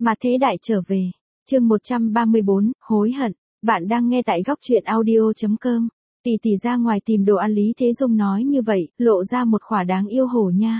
Mà thế đại trở về. Chương 134, hối hận. Bạn đang nghe tại góc truyện audio.com. Tỷ tỷ ra ngoài tìm đồ ăn, Lý Thế Dung nói như vậy, lộ ra một khỏa đáng yêu hổ nha.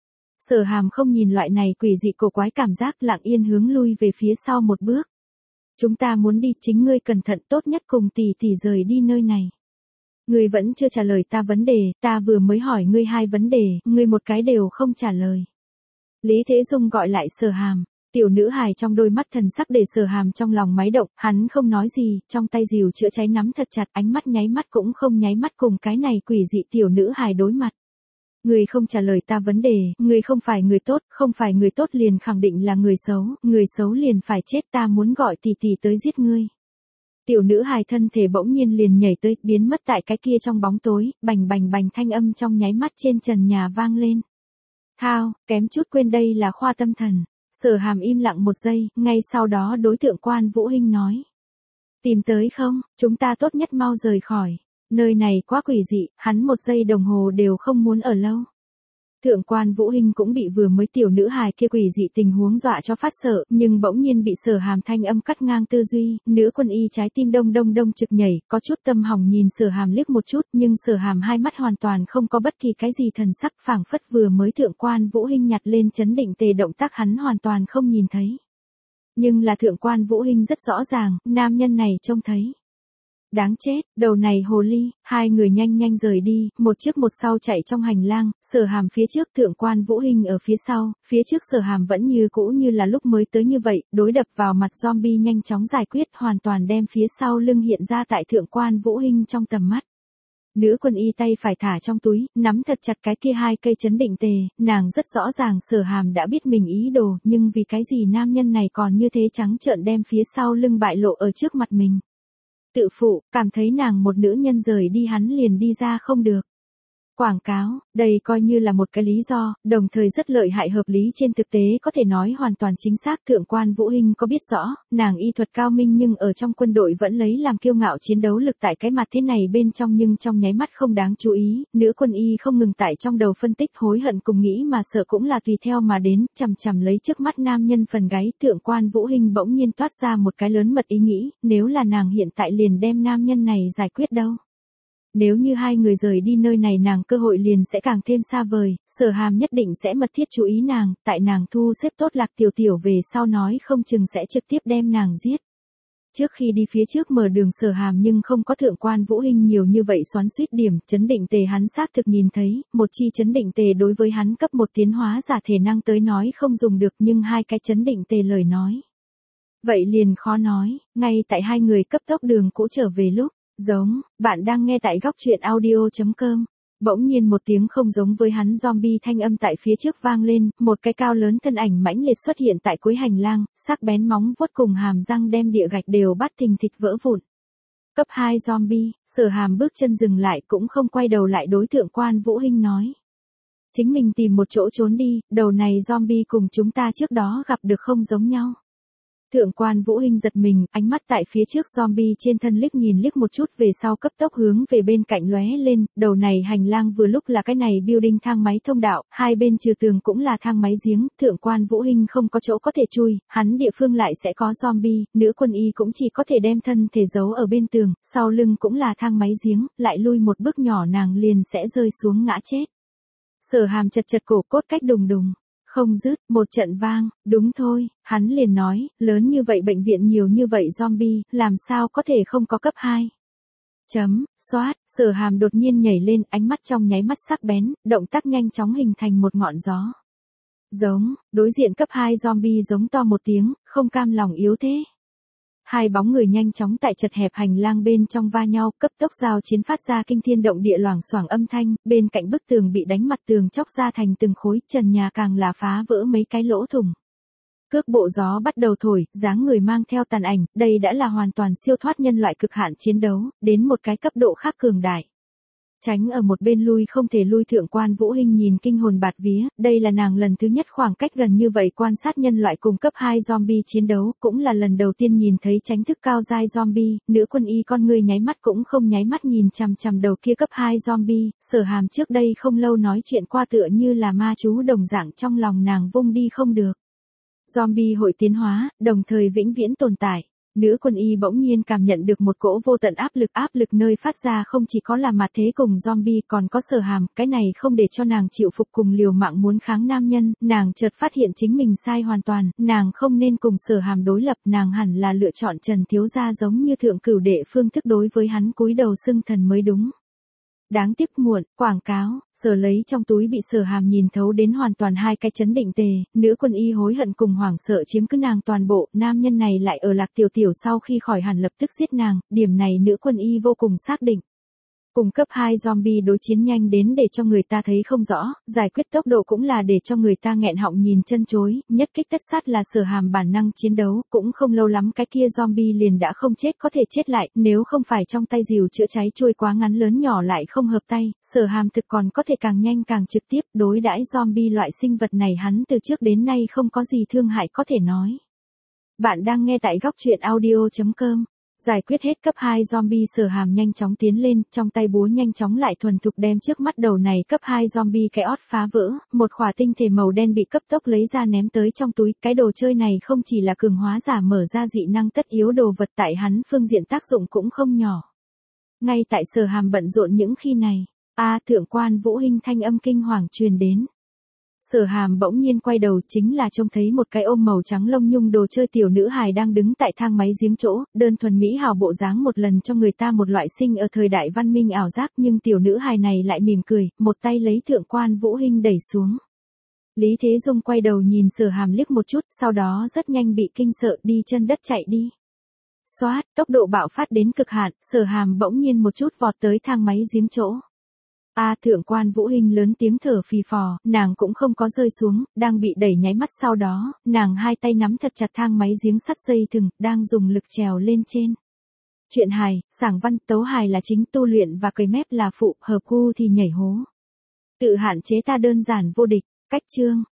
Sở Hàm không nhìn loại này quỷ dị cổ quái cảm giác, lặng yên hướng lui về phía sau một bước. Chúng ta muốn đi, chính ngươi cẩn thận, tốt nhất cùng tỷ tỷ rời đi nơi này. Ngươi vẫn chưa trả lời ta vấn đề, ta vừa mới hỏi ngươi 2 vấn đề, ngươi một cái đều không trả lời. Lý Thế Dung gọi lại Sở Hàm. Tiểu nữ hài trong đôi mắt thần sắc để Sở Hàm trong lòng máy động, hắn không nói gì, trong tay dìu chữa cháy nắm thật chặt, ánh mắt nháy mắt cũng không nháy mắt cùng cái này quỷ dị tiểu nữ hài đối mặt. Người không trả lời ta vấn đề, người không phải người tốt, không phải người tốt liền khẳng định là người xấu liền phải chết, ta muốn gọi tỷ tỷ tới giết ngươi. Tiểu nữ hài thân thể bỗng nhiên liền nhảy tới, biến mất tại cái kia trong bóng tối, bành bành bành thanh âm trong nháy mắt trên trần nhà vang lên. Thao, kém chút quên đây là khoa tâm thần. Sở Hàm im lặng một giây, ngay sau đó đối tượng Quan Vũ Hinh nói. Tìm tới không, chúng ta tốt nhất mau rời khỏi. Nơi này quá quỷ dị, hắn 1 giây đồng hồ đều không muốn ở lâu. Thượng Quan Vũ Hinh cũng bị vừa mới tiểu nữ hài kia quỷ dị tình huống dọa cho phát sợ, nhưng bỗng nhiên bị Sở Hàm thanh âm cắt ngang tư duy, nữ quân y trái tim đông đông đông trực nhảy, có chút tâm hỏng nhìn Sở Hàm liếc một chút, nhưng Sở Hàm hai mắt hoàn toàn không có bất kỳ cái gì thần sắc, phảng phất vừa mới Thượng Quan Vũ Hinh nhặt lên chấn định tề động tác hắn hoàn toàn không nhìn thấy. Nhưng là Thượng Quan Vũ Hinh rất rõ ràng, nam nhân này trông thấy. Đáng chết, đầu này hồ ly, 2 người nhanh nhanh rời đi, một trước một sau chạy trong hành lang, Sở Hàm phía trước, Thượng Quan Vũ Hinh ở phía sau, phía trước Sở Hàm vẫn như cũ như là lúc mới tới như vậy, đối đập vào mặt zombie nhanh chóng giải quyết, hoàn toàn đem phía sau lưng hiện ra tại Thượng Quan Vũ Hinh trong tầm mắt. Nữ quân y tay phải thả trong túi, nắm thật chặt cái kia 2 cây chấn định tề, nàng rất rõ ràng Sở Hàm đã biết mình ý đồ, nhưng vì cái gì nam nhân này còn như thế trắng trợn đem phía sau lưng bại lộ ở trước mặt mình. Tự phụ, cảm thấy nàng một nữ nhân rời đi hắn liền đi ra không được. Quảng cáo, đây coi như là một cái lý do, đồng thời rất lợi hại hợp lý, trên thực tế có thể nói hoàn toàn chính xác. Thượng Quan Vũ Hinh có biết rõ, nàng y thuật cao minh nhưng ở trong quân đội vẫn lấy làm kiêu ngạo chiến đấu lực tại cái mặt thế này bên trong, nhưng trong nháy mắt không đáng chú ý, nữ quân y không ngừng tại trong đầu phân tích hối hận cùng nghĩ mà sợ cũng là tùy theo mà đến, chằm chằm lấy trước mắt nam nhân phần gáy. Thượng Quan Vũ Hinh bỗng nhiên toát ra một cái lớn mật ý nghĩ, nếu là nàng hiện tại liền đem nam nhân này giải quyết đâu. Nếu như 2 người rời đi nơi này nàng cơ hội liền sẽ càng thêm xa vời, Sở Hàm nhất định sẽ mật thiết chú ý nàng, tại nàng thu xếp tốt Lạc Tiểu Tiểu về sau nói không chừng sẽ trực tiếp đem nàng giết. Trước khi đi phía trước mở đường Sở Hàm nhưng không có Thượng Quan Vũ Hinh nhiều như vậy xoắn xuýt điểm, chấn định tề hắn xác thực nhìn thấy, một chi chấn định tề đối với hắn cấp 1 tiến hóa giả thể năng tới nói không dùng được, nhưng 2 cái chấn định tề lời nói. Vậy liền khó nói, ngay tại 2 người cấp tốc đường cũ trở về lúc. Giống, bạn đang nghe tại góc truyện audio.com. Bỗng nhiên một tiếng không giống với hắn zombie thanh âm tại phía trước vang lên, một cái cao lớn thân ảnh mãnh liệt xuất hiện tại cuối hành lang, sắc bén móng vuốt cùng hàm răng đem địa gạch đều bắt thình thịch vỡ vụn. Cấp 2 zombie, Sở Hàm bước chân dừng lại cũng không quay đầu lại đối Thượng Quan Vũ Hinh nói. Chính mình tìm một chỗ trốn đi, đầu này zombie cùng chúng ta trước đó gặp được không giống nhau. Thượng Quan Vũ Hinh giật mình, ánh mắt tại phía trước zombie trên thân liếc nhìn liếc một chút về sau cấp tốc hướng về bên cạnh lóe lên, đầu này hành lang vừa lúc là cái này building thang máy thông đạo, 2 bên trừ tường cũng là thang máy giếng, Thượng Quan Vũ Hinh không có chỗ có thể chui, hắn địa phương lại sẽ có zombie, nữ quân y cũng chỉ có thể đem thân thể giấu ở bên tường, sau lưng cũng là thang máy giếng, lại lui một bước nhỏ nàng liền sẽ rơi xuống ngã chết. Sở Hàm chật chật cổ, cốt cách đùng đùng. Không dứt, một trận vang, đúng thôi, hắn liền nói, lớn như vậy bệnh viện nhiều như vậy zombie, làm sao có thể không có cấp 2. Xoát, Sở Hàm đột nhiên nhảy lên, ánh mắt trong nháy mắt sắc bén, động tác nhanh chóng hình thành một ngọn gió. Giống, đối diện cấp 2 zombie giống to một tiếng, không cam lòng yếu thế. 2 bóng người nhanh chóng tại chật hẹp hành lang bên trong va nhau, cấp tốc giao chiến phát ra kinh thiên động địa loảng xoảng âm thanh, bên cạnh bức tường bị đánh mặt tường chóc ra thành từng khối, trần nhà càng là phá vỡ mấy cái lỗ thủng. Cước bộ gió bắt đầu thổi, dáng người mang theo tàn ảnh, đây đã là hoàn toàn siêu thoát nhân loại cực hạn chiến đấu, đến một cái cấp độ khác cường đại. Tránh ở một bên lui không thể lui. Thượng Quan Vũ Hinh nhìn kinh hồn bạt vía, đây là nàng lần thứ nhất khoảng cách gần như vậy quan sát nhân loại cùng cấp 2 zombie chiến đấu, cũng là lần đầu tiên nhìn thấy tránh thức cao giai zombie, nữ quân y con người nháy mắt cũng không nháy mắt nhìn chằm chằm đầu kia cấp 2 zombie, Sở Hàm trước đây không lâu nói chuyện qua tựa như là ma chú đồng dạng trong lòng nàng vung đi không được. Zombie hội tiến hóa, đồng thời vĩnh viễn tồn tại. Nữ quân y bỗng nhiên cảm nhận được một cỗ vô tận áp lực nơi phát ra không chỉ có là mặt thế cùng zombie còn có Sở Hàm, cái này không để cho nàng chịu phục cùng liều mạng muốn kháng nam nhân, nàng chợt phát hiện chính mình sai hoàn toàn, nàng không nên cùng Sở Hàm đối lập, nàng hẳn là lựa chọn Trần thiếu gia giống như thượng cửu đệ phương thức đối với hắn cúi đầu xưng thần mới đúng. Đáng tiếc muộn, quảng cáo, Sở lấy trong túi bị Sở Hàm nhìn thấu đến hoàn toàn hai cái chấn định tề, nữ quân y hối hận cùng hoảng sợ chiếm cứ nàng toàn bộ, nam nhân này lại ở Lạc Tiểu Tiểu sau khi khỏi hẳn lập tức giết nàng, điểm này nữ quân y vô cùng xác định. Cùng cấp 2 zombie đối chiến nhanh đến để cho người ta thấy không rõ, giải quyết tốc độ cũng là để cho người ta nghẹn họng nhìn chân chối, nhất kích tất sát là Sở Hàm bản năng chiến đấu, cũng không lâu lắm cái kia zombie liền đã không chết có thể chết lại, nếu không phải trong tay rìu chữa cháy trôi quá ngắn lớn nhỏ lại không hợp tay, Sở Hàm thực còn có thể càng nhanh càng trực tiếp, đối đãi zombie loại sinh vật này hắn từ trước đến nay không có gì thương hại có thể nói. Bạn đang nghe tại góc truyện audio.com. Giải quyết hết cấp 2 zombie Sở Hàm nhanh chóng tiến lên, trong tay búa nhanh chóng lại thuần thục đem trước mắt đầu này cấp 2 zombie cái ót phá vỡ, một khỏa tinh thể màu đen bị cấp tốc lấy ra ném tới trong túi, cái đồ chơi này không chỉ là cường hóa giả mở ra dị năng tất yếu đồ vật tại hắn phương diện tác dụng cũng không nhỏ. Ngay tại Sở Hàm bận rộn những khi này, thượng quan Vũ Hinh thanh âm kinh hoàng truyền đến. Sở Hàm bỗng nhiên quay đầu chính là trông thấy một cái ôm màu trắng lông nhung đồ chơi tiểu nữ hài đang đứng tại thang máy giếng chỗ, đơn thuần mỹ hào bộ dáng một lần cho người ta một loại sinh ở thời đại văn minh ảo giác nhưng tiểu nữ hài này lại mỉm cười, một tay lấy thượng quan Vũ Hinh đẩy xuống. Lý Thế Dung quay đầu nhìn Sở Hàm liếc một chút, sau đó rất nhanh bị kinh sợ đi chân đất chạy đi. Xoát, tốc độ bạo phát đến cực hạn, Sở Hàm bỗng nhiên một chút vọt tới thang máy giếng chỗ. Thượng quan Vũ Hinh lớn tiếng thở phì phò, nàng cũng không có rơi xuống, đang bị đẩy nháy mắt sau đó, nàng hai tay nắm thật chặt thang máy giếng sắt dây thừng, đang dùng lực trèo lên trên. Truyện hài, sảng văn, tấu hài là chính, tu luyện và cày mép là phụ, hợp gu thì nhảy hố. Tự hạn chế ta đơn giản vô địch, cách chương.